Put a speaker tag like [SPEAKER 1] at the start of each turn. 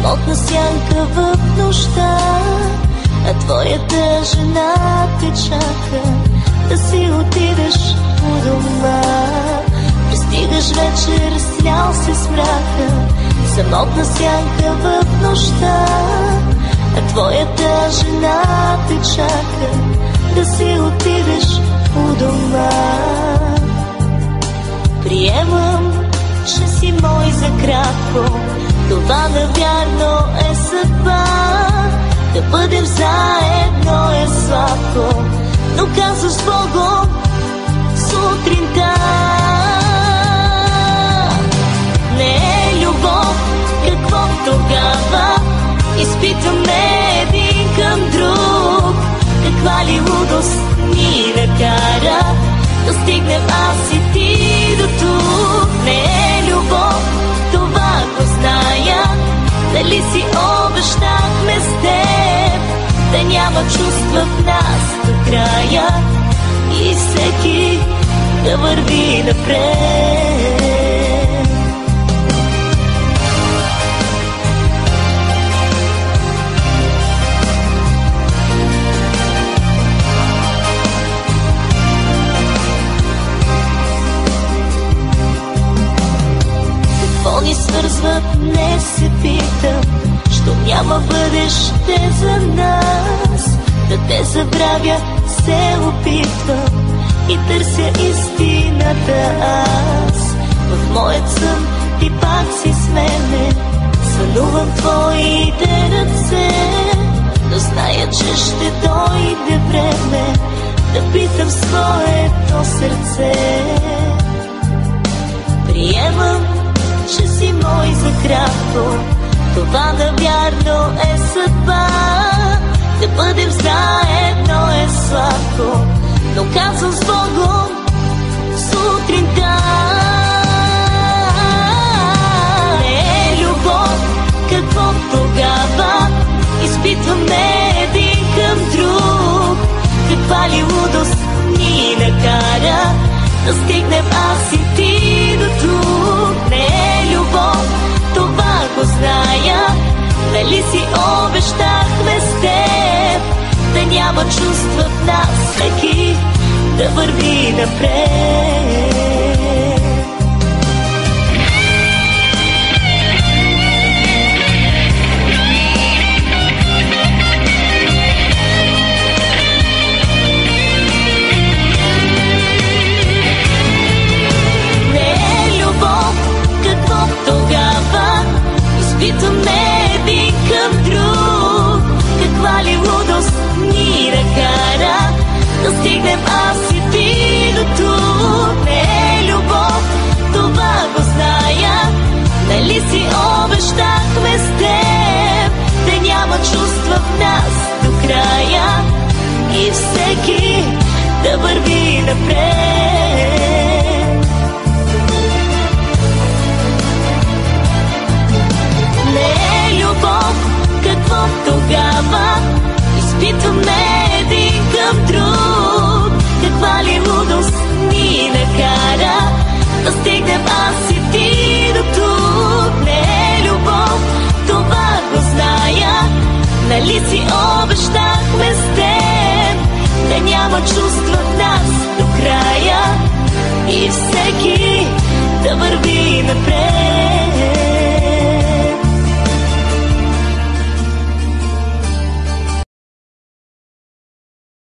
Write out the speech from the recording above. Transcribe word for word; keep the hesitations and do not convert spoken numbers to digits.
[SPEAKER 1] самотна сянка в нощта, а твоята жена те чака да си отидеш у дома. Пристигаш вечер, слял се с мрака, самотна сянка в нощта, а твоята жена те чака да си отидеш у дома. Приемам, че си мой за кратко, това навярно е съдба. Да бъдем заедно е сладко, но казваш с Богом сутринта. Не е любов, какво тогава? Изпитваме един към друг. Каква ли лудост ни накара да стигнем аз и ти до тук? Не е любов, това го зная. Дали си обещахме с теб да няма чувства в нас до края и всеки да върви напред? Какво ни свързват, не се питам, що няма бъдеще за нас. Да те забравя се опитвам и търся истината аз. В моят сън ти пак си с мене, сънувам твоите ръце, но зная, че ще дойде време да питам своето сърце. Приемам, че си мой за кратко, това навярно е съдба. Да бъдем заедно е сладко, но казвам с Богом сутринта. Не е любов, какво тогава? Изпитваме един към друг. Каква ли лудост ни накара да стигнем аз и ти до тук? Не е любов, това го зная. Нали си обещахме с теб да няма чувства в нас, всеки да върви напред? Тогава изпитваме един към друг. Каква ли лудост ни накара да стигнем аз и ти до тук? Не е любов, това го зная. Нали си обещахме с теб да няма чувства в нас до края и всеки да върви напред?